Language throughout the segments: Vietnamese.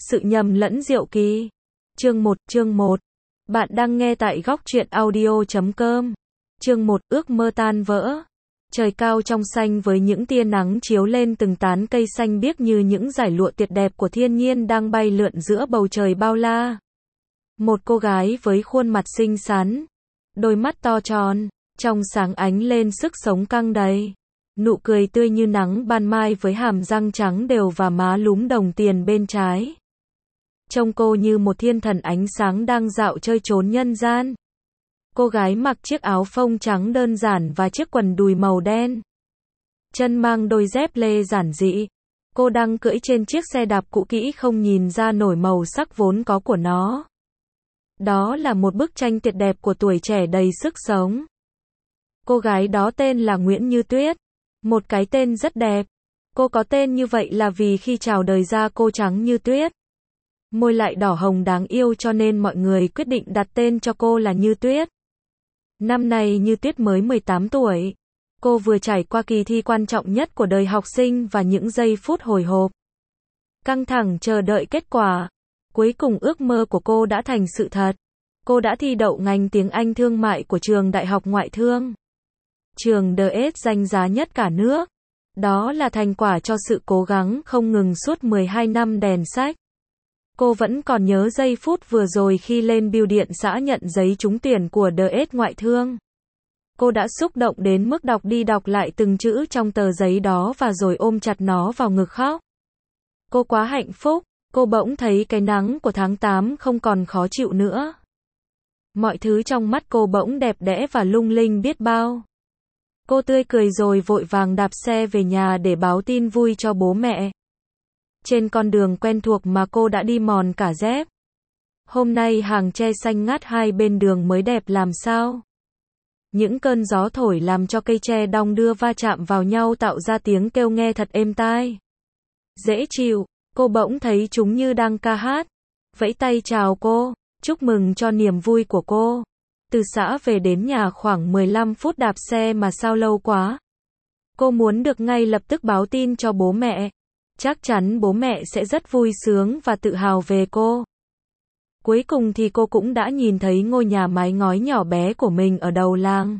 Sự nhầm lẫn diệu kỳ. Chương 1. Bạn đang nghe tại góc truyện audio.com. Chương 1. Ước mơ tan vỡ. Trời cao trong xanh với những tia nắng chiếu lên từng tán cây xanh biếc như những dải lụa tuyệt đẹp của thiên nhiên đang bay lượn giữa bầu trời bao la. Một cô gái với khuôn mặt xinh xắn, đôi mắt to tròn, trong sáng ánh lên sức sống căng đầy. Nụ cười tươi như nắng ban mai với hàm răng trắng đều và má lúm đồng tiền bên trái. Trông cô như một thiên thần ánh sáng đang dạo chơi trốn nhân gian. Cô gái mặc chiếc áo phông trắng đơn giản và chiếc quần đùi màu đen. Chân mang đôi dép lê giản dị. Cô đang cưỡi trên chiếc xe đạp cũ kỹ không nhìn ra nổi màu sắc vốn có của nó. Đó là một bức tranh tuyệt đẹp của tuổi trẻ đầy sức sống. Cô gái đó tên là Nguyễn Như Tuyết. Một cái tên rất đẹp. Cô có tên như vậy là vì khi chào đời ra cô trắng như tuyết, môi lại đỏ hồng đáng yêu cho nên mọi người quyết định đặt tên cho cô là Như Tuyết. Năm nay Như Tuyết mới 18 tuổi. Cô vừa trải qua kỳ thi quan trọng nhất của đời học sinh và những giây phút hồi hộp, căng thẳng chờ đợi kết quả. Cuối cùng ước mơ của cô đã thành sự thật. Cô đã thi đậu ngành tiếng Anh thương mại của trường Đại học Ngoại thương, trường DS danh giá nhất cả nước. Đó là thành quả cho sự cố gắng không ngừng suốt 12 năm đèn sách. Cô vẫn còn nhớ giây phút vừa rồi khi lên bưu điện xã nhận giấy trúng tuyển của DS Ngoại thương. Cô đã xúc động đến mức đọc đi đọc lại từng chữ trong tờ giấy đó và rồi ôm chặt nó vào ngực khóc. Cô quá hạnh phúc, cô bỗng thấy cái nắng của tháng 8 không còn khó chịu nữa. Mọi thứ trong mắt cô bỗng đẹp đẽ và lung linh biết bao. Cô tươi cười rồi vội vàng đạp xe về nhà để báo tin vui cho bố mẹ. Trên con đường quen thuộc mà cô đã đi mòn cả dép. Hôm nay hàng tre xanh ngát hai bên đường mới đẹp làm sao. Những cơn gió thổi làm cho cây tre đong đưa va chạm vào nhau tạo ra tiếng kêu nghe thật êm tai. Dễ chịu, cô bỗng thấy chúng như đang ca hát, vẫy tay chào cô, chúc mừng cho niềm vui của cô. Từ xã về đến nhà khoảng 15 phút đạp xe mà sao lâu quá. Cô muốn được ngay lập tức báo tin cho bố mẹ. Chắc chắn bố mẹ sẽ rất vui sướng và tự hào về cô. Cuối cùng thì cô cũng đã nhìn thấy ngôi nhà mái ngói nhỏ bé của mình ở đầu làng.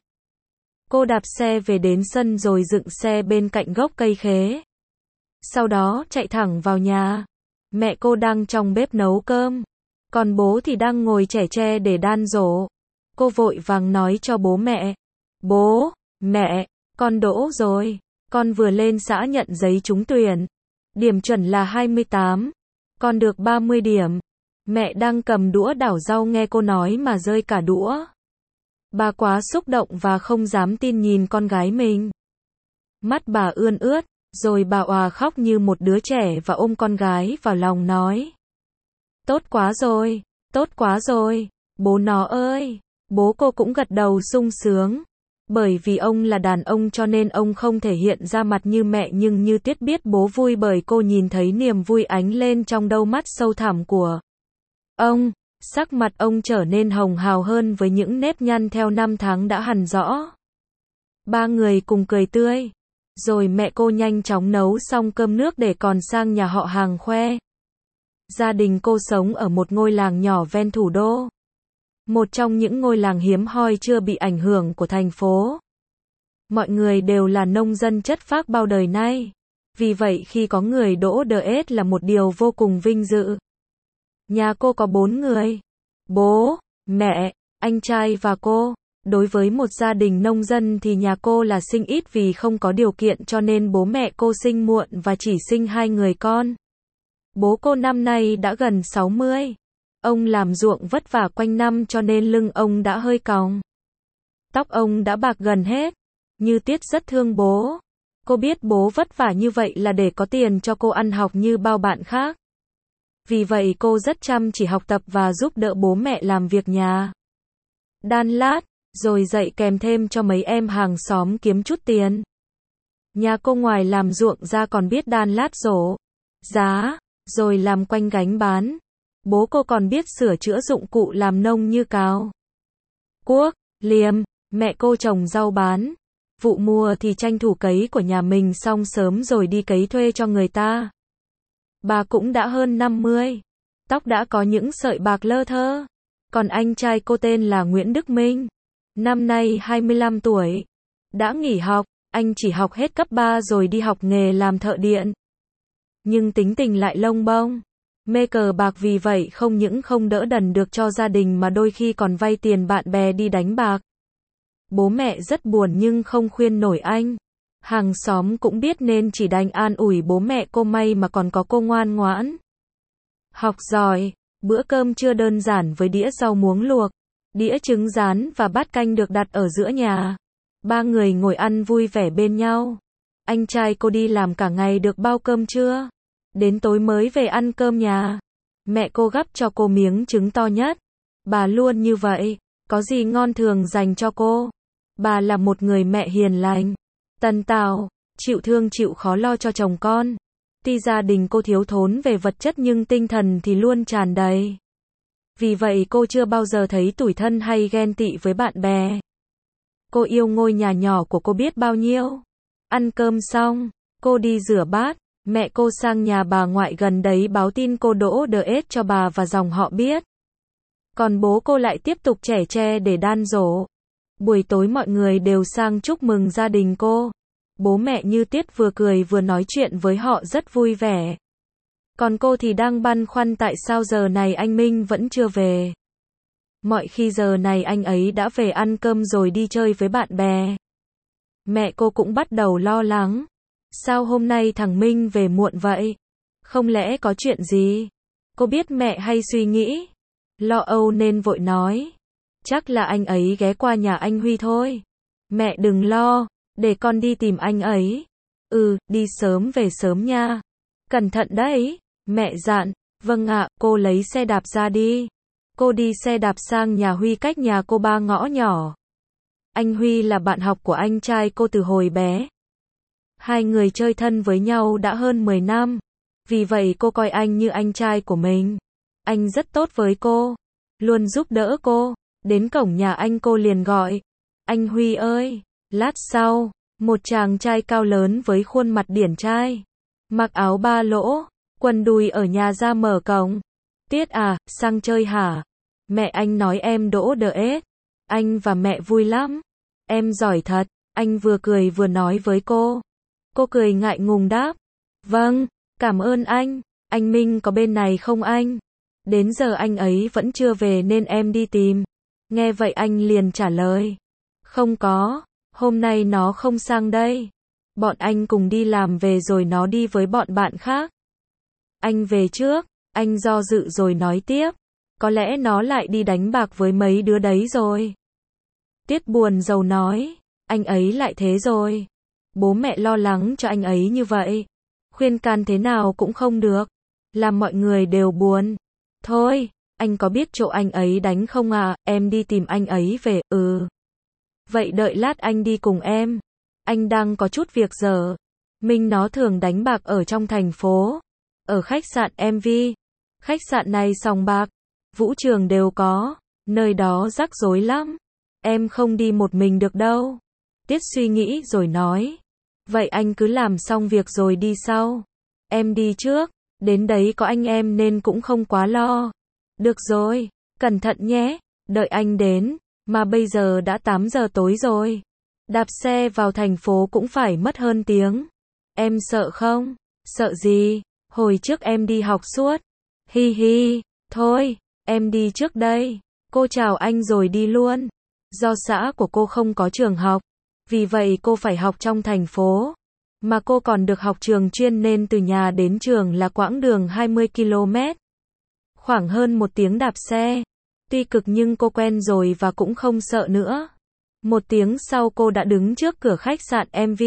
Cô đạp xe về đến sân rồi dựng xe bên cạnh gốc cây khế. Sau đó chạy thẳng vào nhà. Mẹ cô đang trong bếp nấu cơm. Còn bố thì đang ngồi chẻ tre để đan giỗ. Cô vội vàng nói cho bố mẹ. Bố, mẹ, con đỗ rồi. Con vừa lên xã nhận giấy trúng tuyển. Điểm chuẩn là 28. Con được 30 điểm. Mẹ đang cầm đũa đảo rau nghe cô nói mà rơi cả đũa. Bà quá xúc động và không dám tin nhìn con gái mình. Mắt bà ươn ướt, rồi bà òa khóc như một đứa trẻ và ôm con gái vào lòng nói. Tốt quá rồi, bố nó ơi. Bố cô cũng gật đầu sung sướng. Bởi vì ông là đàn ông cho nên ông không thể hiện ra mặt như mẹ, nhưng Như Tuyết biết bố vui bởi cô nhìn thấy niềm vui ánh lên trong đôi mắt sâu thẳm của ông. Sắc mặt ông trở nên hồng hào hơn với những nếp nhăn theo năm tháng đã hằn rõ. Ba người cùng cười tươi. Rồi mẹ cô nhanh chóng nấu xong cơm nước để còn sang nhà họ hàng khoe. Gia đình cô sống ở một ngôi làng nhỏ ven thủ đô. Một trong những ngôi làng hiếm hoi chưa bị ảnh hưởng của thành phố. Mọi người đều là nông dân chất phác bao đời nay. Vì vậy khi có người đỗ DS là một điều vô cùng vinh dự. Nhà cô có 4 người. Bố, mẹ, anh trai và cô. Đối với một gia đình nông dân thì nhà cô là sinh ít vì không có điều kiện cho nên bố mẹ cô sinh muộn và chỉ sinh 2 người con. Bố cô năm nay đã gần 60. Ông làm ruộng vất vả quanh năm cho nên lưng ông đã hơi còng. Tóc ông đã bạc gần hết. Như Tuyết rất thương bố. Cô biết bố vất vả như vậy là để có tiền cho cô ăn học như bao bạn khác. Vì vậy cô rất chăm chỉ học tập và giúp đỡ bố mẹ làm việc nhà. Đan lát, rồi dạy kèm thêm cho mấy em hàng xóm kiếm chút tiền. Nhà cô ngoài làm ruộng ra còn biết đan lát giỗ, giá, rồi làm quanh gánh bán. Bố cô còn biết sửa chữa dụng cụ làm nông như cào, cuốc, liềm. Mẹ cô trồng rau bán. Vụ mùa thì tranh thủ cấy của nhà mình xong sớm rồi đi cấy thuê cho người ta. Bà cũng đã hơn 50. tóc đã có những sợi bạc lơ thơ. Còn anh trai cô tên là Nguyễn Đức Minh, năm nay 25 tuổi, đã nghỉ học, anh chỉ học hết cấp 3 rồi đi học nghề làm thợ điện. Nhưng tính tình lại lông bông, mê cờ bạc, vì vậy không những không đỡ đần được cho gia đình mà đôi khi còn vay tiền bạn bè đi đánh bạc. Bố mẹ rất buồn nhưng không khuyên nổi anh. Hàng xóm cũng biết nên chỉ đành an ủi bố mẹ cô, may mà còn có cô ngoan ngoãn, học giỏi. Bữa cơm trưa đơn giản với đĩa rau muống luộc, đĩa trứng rán và bát canh được đặt ở giữa nhà. Ba người ngồi ăn vui vẻ bên nhau. Anh trai cô đi làm cả ngày được bao cơm trưa, đến tối mới về ăn cơm nhà. Mẹ cô gắp cho cô miếng trứng to nhất. Bà luôn như vậy, có gì ngon thường dành cho cô. Bà là một người mẹ hiền lành, tần tảo, chịu thương chịu khó lo cho chồng con. Tuy gia đình cô thiếu thốn về vật chất nhưng tinh thần thì luôn tràn đầy. Vì vậy cô chưa bao giờ thấy tủi thân hay ghen tị với bạn bè. Cô yêu ngôi nhà nhỏ của cô biết bao nhiêu. Ăn cơm xong, cô đi rửa bát. Mẹ cô sang nhà bà ngoại gần đấy báo tin cô đỗ DS cho bà và dòng họ biết. Còn bố cô lại tiếp tục chẻ tre để đan giỗ. Buổi tối mọi người đều sang chúc mừng gia đình cô. Bố mẹ như Tiết vừa cười vừa nói chuyện với họ rất vui vẻ. Còn cô thì đang băn khoăn tại sao giờ này anh Minh vẫn chưa về. Mọi khi giờ này anh ấy đã về ăn cơm rồi đi chơi với bạn bè. Mẹ cô cũng bắt đầu lo lắng. Sao hôm nay thằng Minh về muộn vậy? Không lẽ có chuyện gì? Cô biết mẹ hay suy nghĩ, lo âu nên vội nói. Chắc là anh ấy ghé qua nhà anh Huy thôi. Mẹ đừng lo, để con đi tìm anh ấy. Đi sớm về sớm nha. Cẩn thận đấy. Mẹ dặn. Vâng ạ, cô lấy xe đạp ra đi. Cô đi xe đạp sang nhà Huy cách nhà cô 3 ngõ nhỏ. Anh Huy là bạn học của anh trai cô từ hồi bé. Hai người chơi thân với nhau đã hơn 10 năm. Vì vậy cô coi anh như anh trai của mình. Anh rất tốt với cô, luôn giúp đỡ cô. Đến cổng nhà anh cô liền gọi. Anh Huy ơi! Lát sau, một chàng trai cao lớn với khuôn mặt điển trai, mặc áo ba lỗ, quần đùi ở nhà ra mở cổng. Tiết à, sang chơi hả? Mẹ anh nói em đỗ DS. Anh và mẹ vui lắm. Em giỏi thật. Anh vừa cười vừa nói với cô. Cô cười ngại ngùng đáp. Vâng, cảm ơn anh. Anh Minh có bên này không anh? Đến giờ anh ấy vẫn chưa về nên em đi tìm. Nghe vậy anh liền trả lời. Không có, hôm nay nó không sang đây. Bọn anh cùng đi làm về rồi nó đi với bọn bạn khác. Anh về trước, anh do dự rồi nói tiếp. Có lẽ nó lại đi đánh bạc với mấy đứa đấy rồi. Tiết buồn rầu nói. Anh ấy lại thế rồi. Bố mẹ lo lắng cho anh ấy như vậy. Khuyên can thế nào cũng không được. Làm mọi người đều buồn. Thôi, anh có biết chỗ anh ấy đánh không à? Em đi tìm anh ấy về. Vậy đợi lát anh đi cùng em. Anh đang có chút việc giờ. Minh nó thường đánh bạc ở trong thành phố. Ở khách sạn MV. Khách sạn này sòng bạc, vũ trường đều có. Nơi đó rắc rối lắm. Em không đi một mình được đâu. Tiết suy nghĩ rồi nói. Vậy anh cứ làm xong việc rồi đi sau. Em đi trước. Đến đấy có anh em nên cũng không quá lo. Được rồi, cẩn thận nhé. Đợi anh đến. Mà bây giờ đã 8 giờ tối rồi. Đạp xe vào thành phố cũng phải mất hơn tiếng. Em sợ không? Sợ gì? Hồi trước em đi học suốt. Hi hi. Thôi, em đi trước đây. Cô chào anh rồi đi luôn. Do xã của cô không có trường học. Vì vậy cô phải học trong thành phố. Mà cô còn được học trường chuyên nên từ nhà đến trường là quãng đường 20 km. Khoảng hơn 1 tiếng đạp xe. Tuy cực nhưng cô quen rồi và cũng không sợ nữa. 1 tiếng sau cô đã đứng trước cửa khách sạn MV.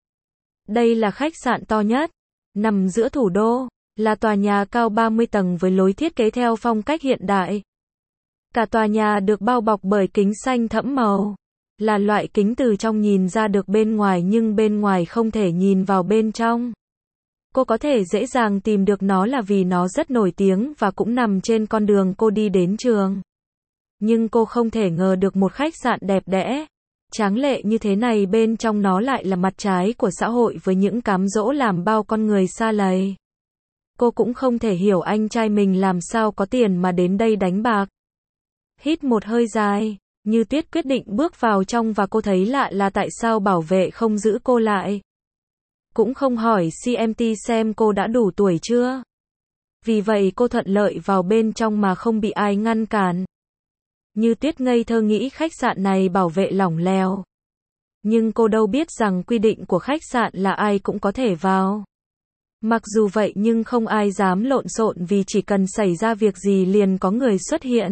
Đây là khách sạn to nhất, nằm giữa thủ đô, là tòa nhà cao 30 tầng với lối thiết kế theo phong cách hiện đại. Cả tòa nhà được bao bọc bởi kính xanh thẫm màu. Là loại kính từ trong nhìn ra được bên ngoài nhưng bên ngoài không thể nhìn vào bên trong. Cô có thể dễ dàng tìm được nó là vì nó rất nổi tiếng và cũng nằm trên con đường cô đi đến trường. Nhưng cô không thể ngờ được một khách sạn đẹp đẽ, tráng lệ như thế này bên trong nó lại là mặt trái của xã hội với những cám dỗ làm bao con người sa lầy. Cô cũng không thể hiểu anh trai mình làm sao có tiền mà đến đây đánh bạc. Hít một hơi dài, Như Tuyết quyết định bước vào trong và cô thấy lạ là tại sao bảo vệ không giữ cô lại. Cũng không hỏi CMT xem cô đã đủ tuổi chưa. Vì vậy cô thuận lợi vào bên trong mà không bị ai ngăn cản. Như Tuyết ngây thơ nghĩ khách sạn này bảo vệ lỏng lẻo. Nhưng cô đâu biết rằng quy định của khách sạn là ai cũng có thể vào. Mặc dù vậy nhưng không ai dám lộn xộn vì chỉ cần xảy ra việc gì liền có người xuất hiện.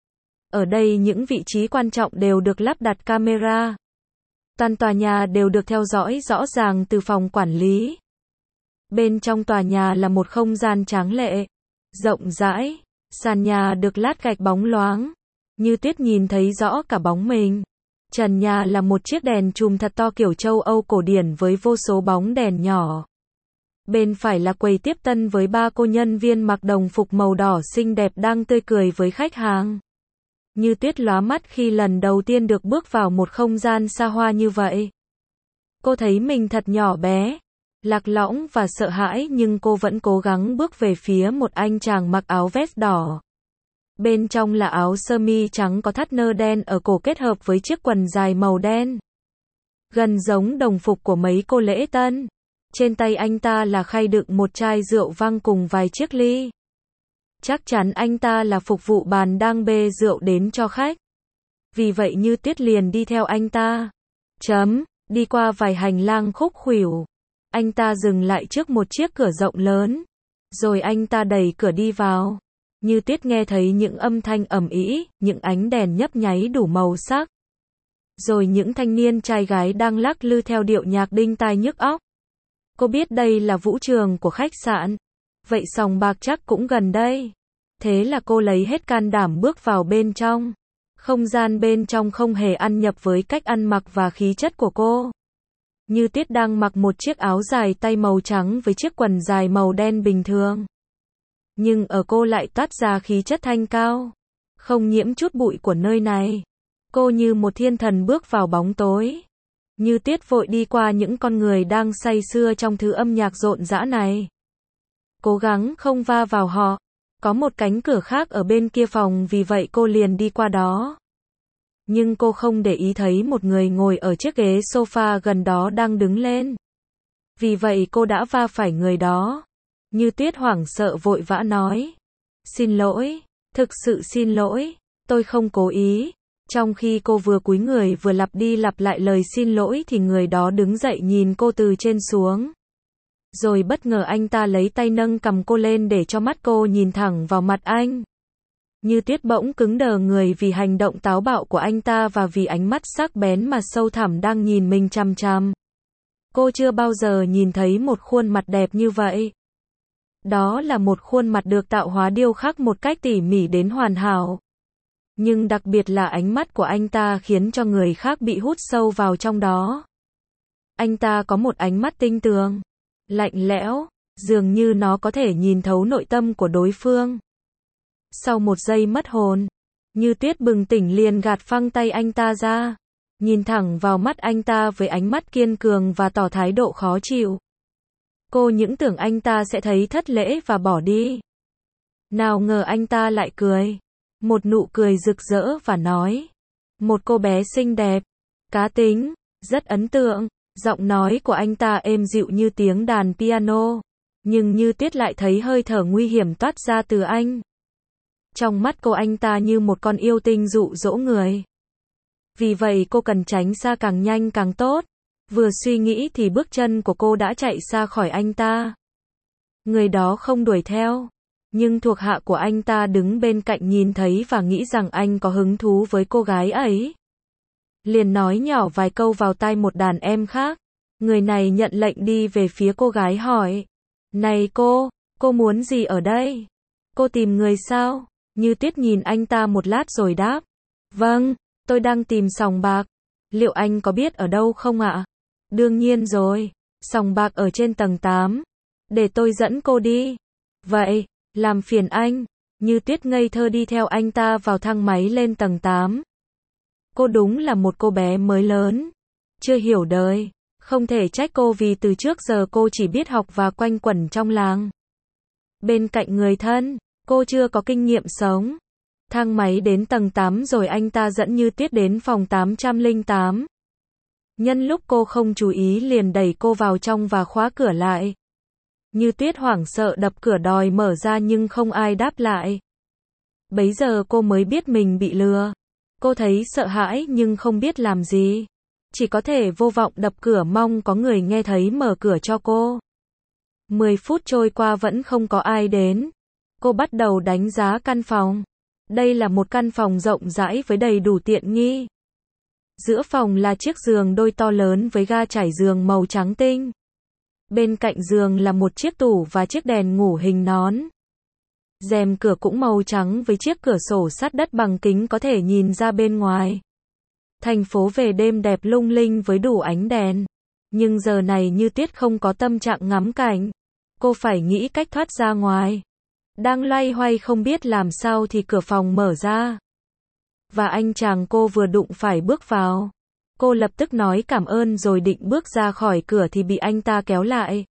Ở đây những vị trí quan trọng đều được lắp đặt camera. Toàn tòa nhà đều được theo dõi rõ ràng từ phòng quản lý. Bên trong tòa nhà là một không gian tráng lệ, rộng rãi, sàn nhà được lát gạch bóng loáng. Như Tuyết nhìn thấy rõ cả bóng mình. Trần nhà là một chiếc đèn chùm thật to kiểu châu Âu cổ điển với vô số bóng đèn nhỏ. Bên phải là quầy tiếp tân với 3 cô nhân viên mặc đồng phục màu đỏ xinh đẹp đang tươi cười với khách hàng. Như Tuyết lóa mắt khi lần đầu tiên được bước vào một không gian xa hoa như vậy. Cô thấy mình thật nhỏ bé, lạc lõng và sợ hãi nhưng cô vẫn cố gắng bước về phía một anh chàng mặc áo vest đỏ. Bên trong là áo sơ mi trắng có thắt nơ đen ở cổ kết hợp với chiếc quần dài màu đen. Gần giống đồng phục của mấy cô lễ tân. Trên tay anh ta là khay đựng một chai rượu vang cùng vài chiếc ly. Chắc chắn anh ta là phục vụ bàn đang bê rượu đến cho khách. Vì vậy Như Tuyết liền đi theo anh ta. Đi qua vài hành lang khúc khuỷu. Anh ta dừng lại trước một chiếc cửa rộng lớn. Rồi anh ta đẩy cửa đi vào. Như Tuyết nghe thấy những âm thanh ầm ĩ, những ánh đèn nhấp nháy đủ màu sắc. Rồi những thanh niên trai gái đang lắc lư theo điệu nhạc đinh tai nhức óc. Cô biết đây là vũ trường của khách sạn. Vậy sòng bạc chắc cũng gần đây. Thế là cô lấy hết can đảm bước vào bên trong. Không gian bên trong không hề ăn nhập với cách ăn mặc và khí chất của cô. Như Tuyết đang mặc một chiếc áo dài tay màu trắng với chiếc quần dài màu đen bình thường. Nhưng ở cô lại toát ra khí chất thanh cao. Không nhiễm chút bụi của nơi này. Cô như một thiên thần bước vào bóng tối. Như Tuyết vội đi qua những con người đang say sưa trong thứ âm nhạc rộn rã này. Cố gắng không va vào họ. Có một cánh cửa khác ở bên kia phòng vì vậy cô liền đi qua đó. Nhưng cô không để ý thấy một người ngồi ở chiếc ghế sofa gần đó đang đứng lên. Vì vậy cô đã va phải người đó. Như Tuyết hoảng sợ vội vã nói. Xin lỗi, thực sự xin lỗi, tôi không cố ý. Trong khi cô vừa cúi người vừa lặp đi lặp lại lời xin lỗi thì người đó đứng dậy nhìn cô từ trên xuống. Rồi bất ngờ anh ta lấy tay nâng cằm cô lên để cho mắt cô nhìn thẳng vào mặt anh. Như Tuyết bỗng cứng đờ người vì hành động táo bạo của anh ta và vì ánh mắt sắc bén mà sâu thẳm đang nhìn mình chằm chằm. Cô chưa bao giờ nhìn thấy một khuôn mặt đẹp như vậy. Đó là một khuôn mặt được tạo hóa điêu khắc một cách tỉ mỉ đến hoàn hảo. Nhưng đặc biệt là ánh mắt của anh ta khiến cho người khác bị hút sâu vào trong đó. Anh ta có một ánh mắt tinh tường, lạnh lẽo, dường như nó có thể nhìn thấu nội tâm của đối phương. Sau một giây mất hồn, Như Tuyết bừng tỉnh liền gạt phăng tay anh ta ra, nhìn thẳng vào mắt anh ta với ánh mắt kiên cường và tỏ thái độ khó chịu. Cô những tưởng anh ta sẽ thấy thất lễ và bỏ đi. Nào ngờ anh ta lại cười. Một nụ cười rực rỡ và nói. Một cô bé xinh đẹp, cá tính, rất ấn tượng. Giọng nói của anh ta êm dịu như tiếng đàn piano. Nhưng Như Tuyết lại thấy hơi thở nguy hiểm toát ra từ anh. Trong mắt cô anh ta như một con yêu tinh dụ dỗ người. Vì vậy cô cần tránh xa càng nhanh càng tốt. Vừa suy nghĩ thì bước chân của cô đã chạy xa khỏi anh ta. Người đó không đuổi theo. Nhưng thuộc hạ của anh ta đứng bên cạnh nhìn thấy và nghĩ rằng anh có hứng thú với cô gái ấy. Liền nói nhỏ vài câu vào tai một đàn em khác. Người này nhận lệnh đi về phía cô gái hỏi. Này cô muốn gì ở đây? Cô tìm người sao? Như Tuyết nhìn anh ta một lát rồi đáp. Vâng, tôi đang tìm sòng bạc. Liệu anh có biết ở đâu không ạ? Đương nhiên rồi, sòng bạc ở trên tầng 8. Để tôi dẫn cô đi. Vậy, làm phiền anh. Như Tuyết ngây thơ đi theo anh ta vào thang máy lên tầng 8. Cô đúng là một cô bé mới lớn. Chưa hiểu đời. Không thể trách cô vì từ trước giờ cô chỉ biết học và quanh quẩn trong làng. Bên cạnh người thân, cô chưa có kinh nghiệm sống. Thang máy đến tầng 8 rồi anh ta dẫn Như Tuyết đến phòng 808. Nhân lúc cô không chú ý liền đẩy cô vào trong và khóa cửa lại. Như Tuyết hoảng sợ đập cửa đòi mở ra nhưng không ai đáp lại. Bấy giờ cô mới biết mình bị lừa. Cô thấy sợ hãi nhưng không biết làm gì. Chỉ có thể vô vọng đập cửa mong có người nghe thấy mở cửa cho cô. 10 phút trôi qua vẫn không có ai đến. Cô bắt đầu đánh giá căn phòng. Đây là một căn phòng rộng rãi với đầy đủ tiện nghi. Giữa phòng là chiếc giường đôi to lớn với ga trải giường màu trắng tinh. Bên cạnh giường là một chiếc tủ và chiếc đèn ngủ hình nón. Rèm cửa cũng màu trắng với chiếc cửa sổ sắt đất bằng kính có thể nhìn ra bên ngoài. Thành phố về đêm đẹp lung linh với đủ ánh đèn. Nhưng giờ này Như Tuyết không có tâm trạng ngắm cảnh. Cô phải nghĩ cách thoát ra ngoài. Đang loay hoay không biết làm sao thì cửa phòng mở ra. Và anh chàng cô vừa đụng phải bước vào. Cô lập tức nói cảm ơn rồi định bước ra khỏi cửa thì bị anh ta kéo lại.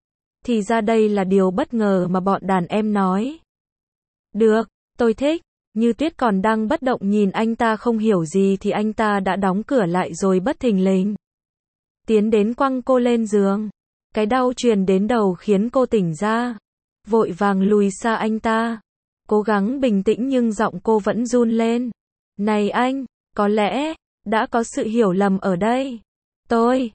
Thì ra đây là điều bất ngờ mà bọn đàn em nói. Được, tôi thích. Như Tuyết còn đang bất động nhìn anh ta không hiểu gì thì anh ta đã đóng cửa lại rồi bất thình lình tiến đến quăng cô lên giường. Cái đau truyền đến đầu khiến cô tỉnh ra. Vội vàng lùi xa anh ta. Cố gắng bình tĩnh nhưng giọng cô vẫn run lên. Này anh, có lẽ đã có sự hiểu lầm ở đây. Tôi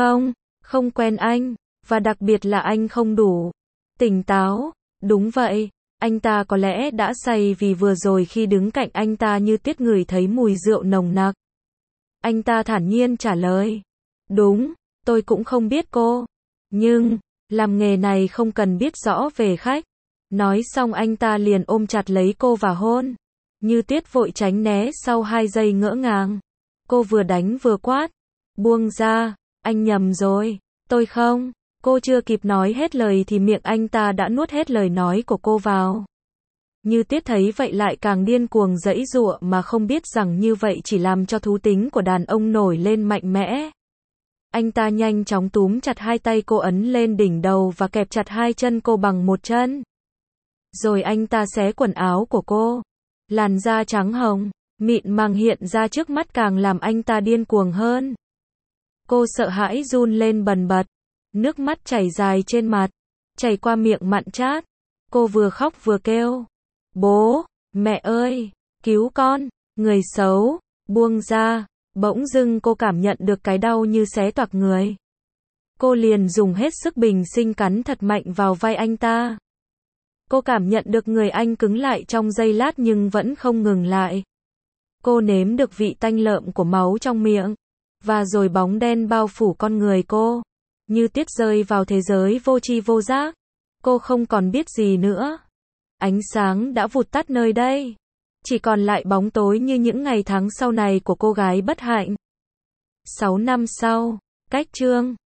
không quen anh, và đặc biệt là anh không đủ tỉnh táo. Đúng vậy, anh ta có lẽ đã say vì vừa rồi khi đứng cạnh anh ta Như Tuyết ngửi thấy mùi rượu nồng nặc. Anh ta thản nhiên trả lời. Đúng, tôi cũng không biết cô. Nhưng, làm nghề này không cần biết rõ về khách. Nói xong anh ta liền ôm chặt lấy cô và hôn. Như Tuyết vội tránh né sau 2 giây ngỡ ngàng. Cô vừa đánh vừa quát. Buông ra, anh nhầm rồi. Tôi không. Cô chưa kịp nói hết lời thì miệng anh ta đã nuốt hết lời nói của cô vào. Như Tuyết thấy vậy lại càng điên cuồng giãy giụa mà không biết rằng như vậy chỉ làm cho thú tính của đàn ông nổi lên mạnh mẽ. Anh ta nhanh chóng túm chặt 2 tay cô ấn lên đỉnh đầu và kẹp chặt 2 chân cô bằng 1 chân. Rồi anh ta xé quần áo của cô. Làn da trắng hồng, mịn màng hiện ra trước mắt càng làm anh ta điên cuồng hơn. Cô sợ hãi run lên bần bật. Nước mắt chảy dài trên mặt, chảy qua miệng mặn chát. Cô vừa khóc vừa kêu. Bố, mẹ ơi, cứu con, người xấu, buông ra. Bỗng dưng cô cảm nhận được cái đau như xé toạc người. Cô liền dùng hết sức bình sinh cắn thật mạnh vào vai anh ta. Cô cảm nhận được người anh cứng lại trong giây lát nhưng vẫn không ngừng lại. Cô nếm được vị tanh lợm của máu trong miệng. Và rồi bóng đen bao phủ con người cô. Như Tuyết rơi vào thế giới vô tri vô giác. Cô không còn biết gì nữa. Ánh sáng đã vụt tắt nơi đây. Chỉ còn lại bóng tối như những ngày tháng sau này của cô gái bất hạnh. 6 năm sau, cách chương